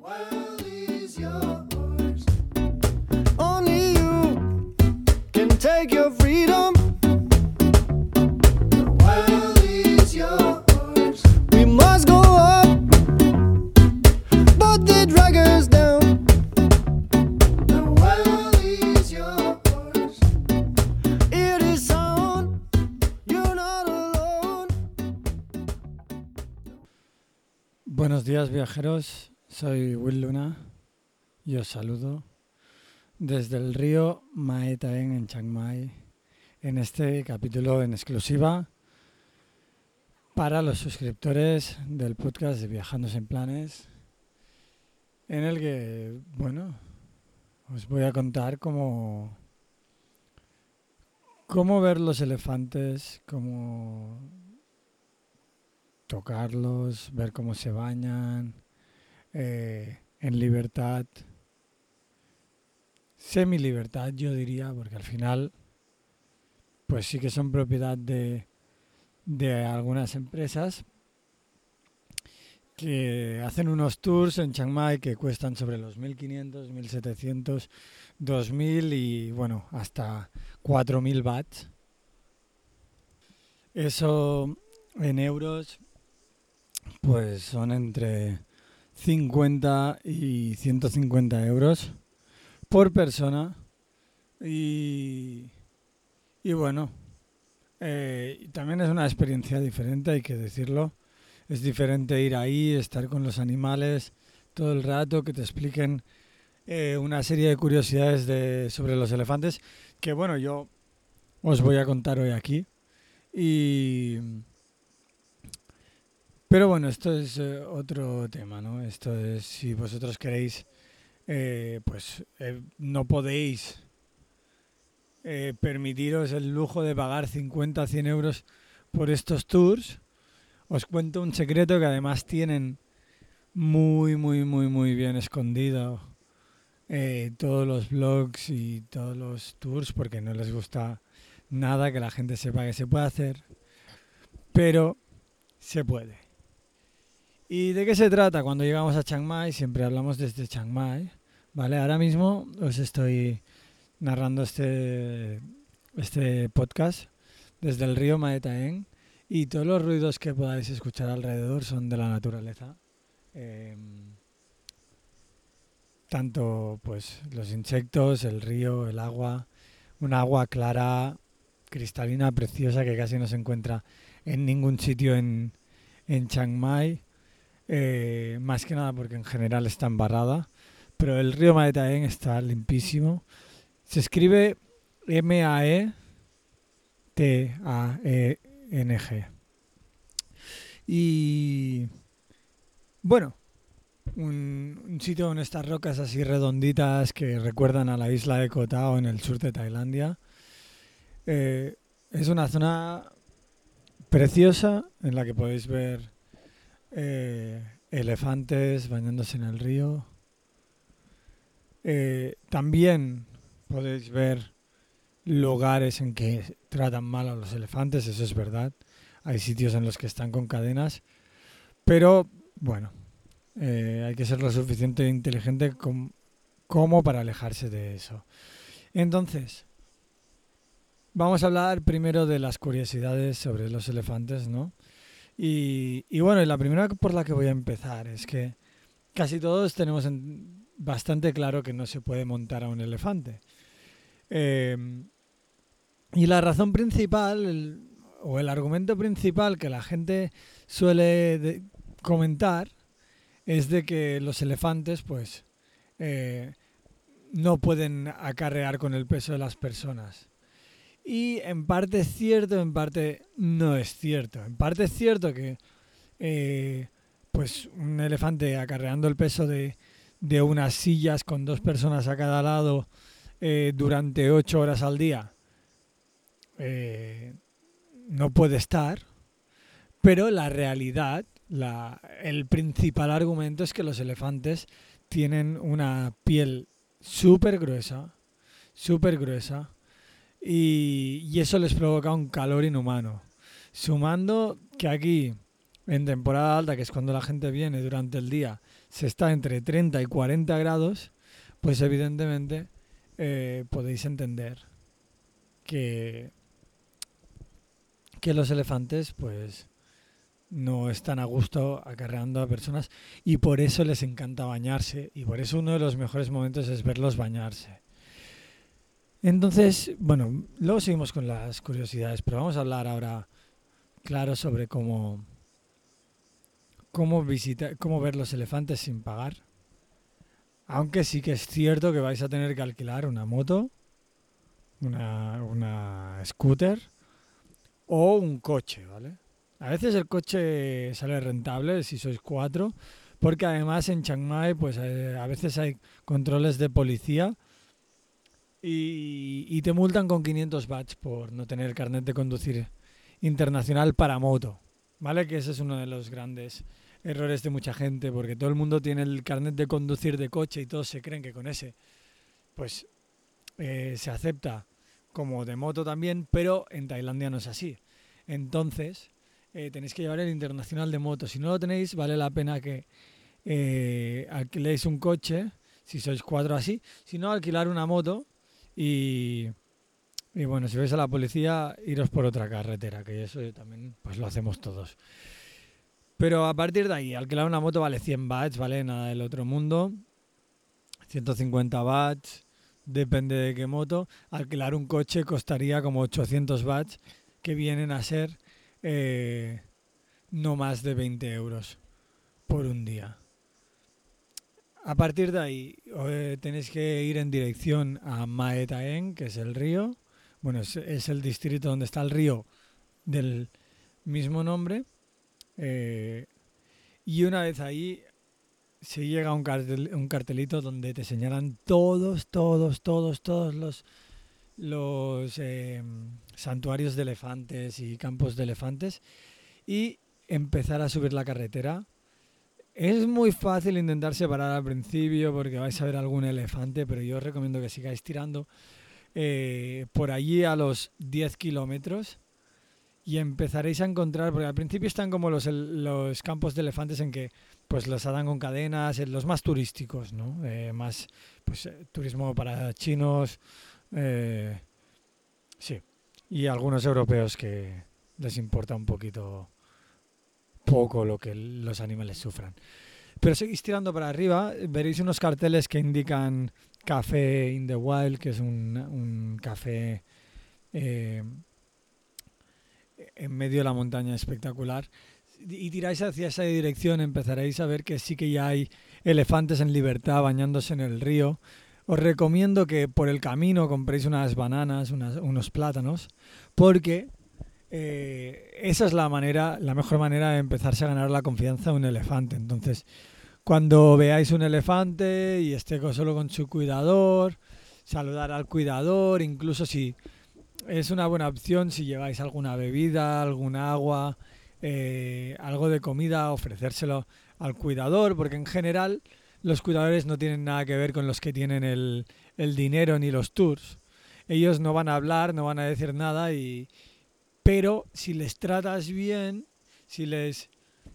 world is yours. Only you can take your freedom. The world is yours. We must go up, but they drag us down. The world is yours. It is sound. You're not alone. Buenos días, viajeros. Soy Will Luna y os saludo desde el río Mae Taeng en Chiang Mai en este capítulo en exclusiva para los suscriptores del podcast de Viajando Sin Planes, en el que, os voy a contar cómo ver los elefantes, cómo tocarlos, ver cómo se bañan, en libertad, semi-libertad yo diría, porque al final pues sí que son propiedad de algunas empresas que hacen unos tours en Chiang Mai que cuestan sobre los 1.500, 1.700, 2.000 y bueno, hasta 4.000 bahts. Eso en euros pues son entre 50 y 150 euros por persona y bueno, también es una experiencia diferente, hay que decirlo. Es diferente ir ahí, estar con los animales todo el rato, que te expliquen una serie de curiosidades sobre los elefantes que bueno, yo os voy a contar hoy aquí. Pero bueno, esto es otro tema, ¿no? Esto es, si vosotros queréis, no podéis permitiros el lujo de pagar 50 o 100 euros por estos tours. Os cuento un secreto que además tienen muy bien escondido todos los blogs y todos los tours, porque no les gusta nada que la gente sepa que se puede hacer, pero se puede. ¿Y de qué se trata? Cuando llegamos a Chiang Mai, siempre hablamos desde Chiang Mai, ¿vale? Ahora mismo os estoy narrando este podcast desde el río Mae Taeng y todos los ruidos que podáis escuchar alrededor son de la naturaleza. Tanto pues los insectos, el río, el agua, un agua clara, cristalina, preciosa que casi no se encuentra en ningún sitio en Chiang Mai. Más que nada porque en general está embarrada, pero el río Mae Taeng está limpísimo. Se escribe Maetaeng. Y bueno, un sitio con estas rocas así redonditas que recuerdan a la isla de Koh Tao en el sur de Tailandia. Es una zona preciosa en la que podéis ver elefantes bañándose en el río. También podéis ver lugares en que tratan mal a los elefantes, eso es verdad. Hay sitios en los que están con cadenas, pero bueno, hay que ser lo suficiente inteligente como para alejarse de eso. Entonces, vamos a hablar primero de las curiosidades sobre los elefantes, ¿no? Y bueno, la primera por la que voy a empezar es que casi todos tenemos bastante claro que no se puede montar a un elefante. Y la razón principal, el argumento principal que la gente suele comentar es de que los elefantes pues no pueden acarrear con el peso de las personas. Y en parte es cierto, en parte no es cierto. En parte es cierto que pues un elefante acarreando el peso de unas sillas con 2 personas a cada lado durante 8 horas al día no puede estar, pero la realidad, el principal argumento es que los elefantes tienen una piel súper gruesa y eso les provoca un calor inhumano. Sumando que aquí en temporada alta, que es cuando la gente viene durante el día, se está entre 30 y 40 grados, pues evidentemente podéis entender que, que los elefantes pues no están a gusto acarreando a personas y por eso les encanta bañarse y por eso uno de los mejores momentos es verlos bañarse. Entonces, bueno, luego seguimos con las curiosidades, pero vamos a hablar ahora, claro, sobre cómo ver los elefantes sin pagar. Aunque sí que es cierto que vais a tener que alquilar una moto, una scooter o un coche, ¿vale? A veces el coche sale rentable si sois 4, porque además en Chiang Mai pues a veces hay controles de policía y te multan con 500 bahts por no tener carnet de conducir internacional para moto, ¿vale? Que ese es uno de los grandes errores de mucha gente, porque todo el mundo tiene el carnet de conducir de coche y todos se creen que con ese pues se acepta como de moto también, pero en Tailandia no es así. Entonces tenéis que llevar el internacional de moto. Si no lo tenéis, vale la pena que alquiléis un coche, si sois 4 así. Si no, alquilar una moto y bueno, si vais a la policía, iros por otra carretera, que eso también pues lo hacemos todos. Pero a partir de ahí, alquilar una moto vale 100 bahts, ¿vale? Nada del otro mundo. 150 bahts, depende de qué moto. Alquilar un coche costaría como 800 bahts, que vienen a ser no más de 20 euros por un día. A partir de ahí tenéis que ir en dirección a Mae Taeng, que es el río. Bueno, es el distrito donde está el río del mismo nombre. Y una vez ahí se llega a un cartelito donde te señalan todos los santuarios de elefantes y campos de elefantes y empezar a subir la carretera. Es muy fácil intentar separar al principio porque vais a ver algún elefante, pero yo os recomiendo que sigáis tirando por allí a los 10 kilómetros y empezaréis a encontrar, porque al principio están como los campos de elefantes en que pues los atan con cadenas, los más turísticos, ¿no? Más pues turismo para chinos, sí, y algunos europeos que les importa un poco lo que los animales sufran. Pero seguís tirando para arriba, veréis unos carteles que indican Café in the Wild, que es un café en medio de la montaña espectacular. Y tiráis hacia esa dirección, empezaréis a ver que sí que ya hay elefantes en libertad bañándose en el río. Os recomiendo que por el camino compréis unas bananas, unos plátanos, porque esa es la mejor manera de empezarse a ganar la confianza de un elefante. Entonces, cuando veáis un elefante y esté solo con su cuidador, saludar al cuidador, incluso si es una buena opción si lleváis alguna bebida, algún agua, algo de comida, ofrecérselo al cuidador, porque en general los cuidadores no tienen nada que ver con los que tienen el dinero ni los tours. Ellos no van a hablar, no van a decir nada, pero si les tratas bien, si les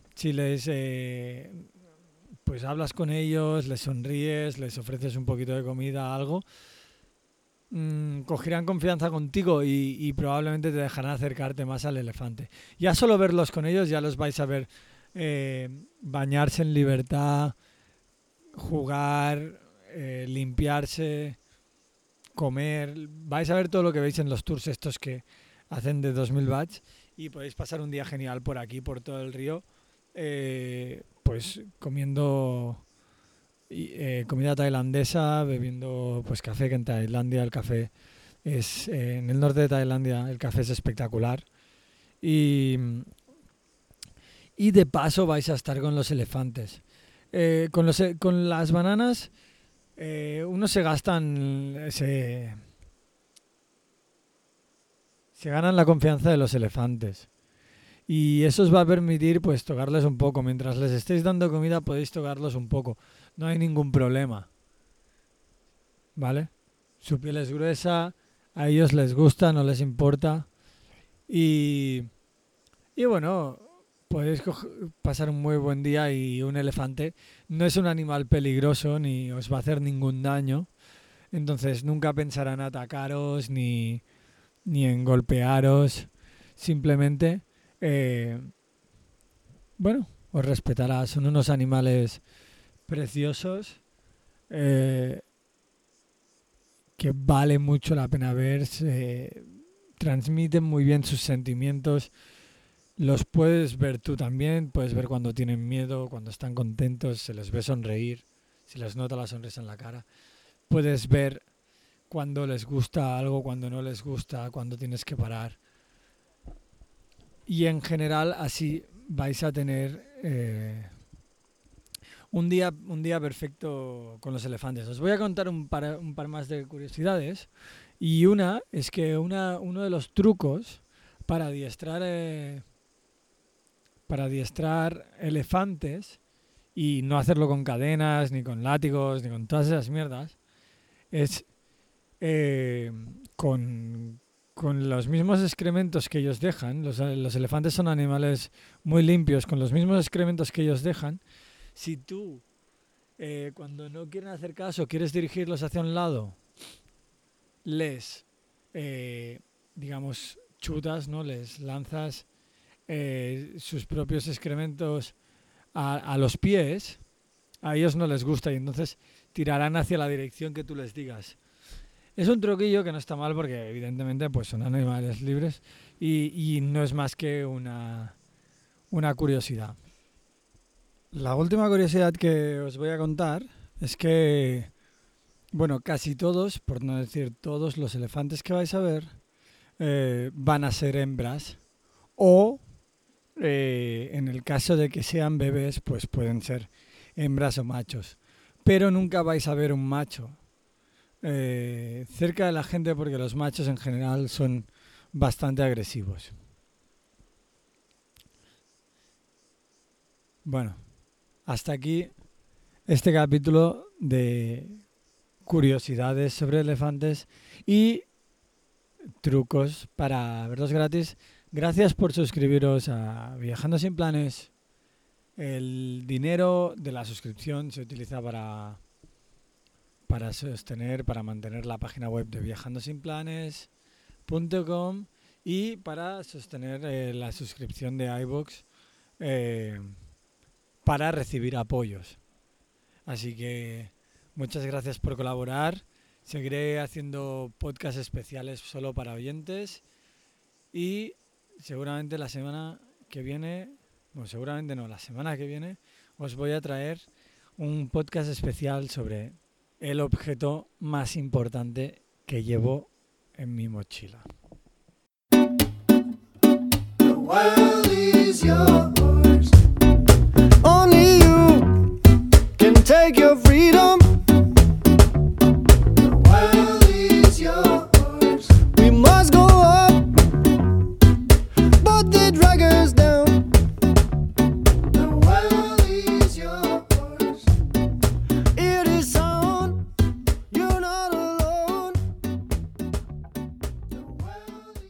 pues hablas con ellos, les sonríes, les ofreces un poquito de comida, algo, cogerán confianza contigo y probablemente te dejarán acercarte más al elefante. Ya solo verlos con ellos ya los vais a ver bañarse en libertad, jugar, limpiarse, comer. Vais a ver todo lo que veis en los tours estos que hacen de 2000 bahts y podéis pasar un día genial por aquí, por todo el río, pues comiendo comida tailandesa, bebiendo pues café, que en Tailandia el café es en el norte de Tailandia el café es espectacular y de paso vais a estar con los elefantes. Con las bananas uno se gastan se ganan la confianza de los elefantes. Y eso os va a permitir pues tocarles un poco. Mientras les estéis dando comida podéis tocarlos un poco. No hay ningún problema. ¿Vale? Su piel es gruesa, a ellos les gusta, no les importa. Y bueno, podéis pasar un muy buen día y un elefante no es un animal peligroso ni os va a hacer ningún daño. Entonces nunca pensará en atacaros ni en golpearos. Simplemente, eh, bueno, os respetará. Son unos animales preciosos eh, que vale mucho la pena ver. Transmiten muy bien sus sentimientos. Los puedes ver tú también. Puedes ver cuando tienen miedo, cuando están contentos. Se les ve sonreír. Se les nota la sonrisa en la cara. Puedes ver cuando les gusta algo, cuando no les gusta, cuando tienes que parar. Y en general así vais a tener un día perfecto con los elefantes. Os voy a contar un par más de curiosidades. Y una es que uno de los trucos para adiestrar elefantes y no hacerlo con cadenas, ni con látigos, ni con todas esas mierdas, es eh, con los mismos excrementos que ellos dejan. Los elefantes son animales muy limpios. Con los mismos excrementos que ellos dejan, si tú, cuando no quieren hacer caso, quieres dirigirlos hacia un lado, les, digamos, chutas, ¿no? Les lanzas sus propios excrementos a los pies, a ellos no les gusta y entonces tirarán hacia la dirección que tú les digas. Es un truquillo que no está mal porque evidentemente pues son animales libres y no es más que una curiosidad. La última curiosidad que os voy a contar es que, bueno, casi todos, por no decir todos los elefantes que vais a ver, van a ser hembras o, en el caso de que sean bebés, pues pueden ser hembras o machos. Pero nunca vais a ver un macho cerca de la gente porque los machos en general son bastante agresivos. Bueno, hasta aquí este capítulo de curiosidades sobre elefantes y trucos para verlos gratis. Gracias por suscribiros a Viajando Sin Planes. El dinero de la suscripción se utiliza para mantener la página web de viajandosinplanes.com y para sostener la suscripción de iVoox para recibir apoyos. Así que muchas gracias por colaborar. Seguiré haciendo podcasts especiales solo para oyentes y seguramente la semana que viene, la semana que viene os voy a traer un podcast especial sobre el objeto más importante que llevo en mi mochila. The world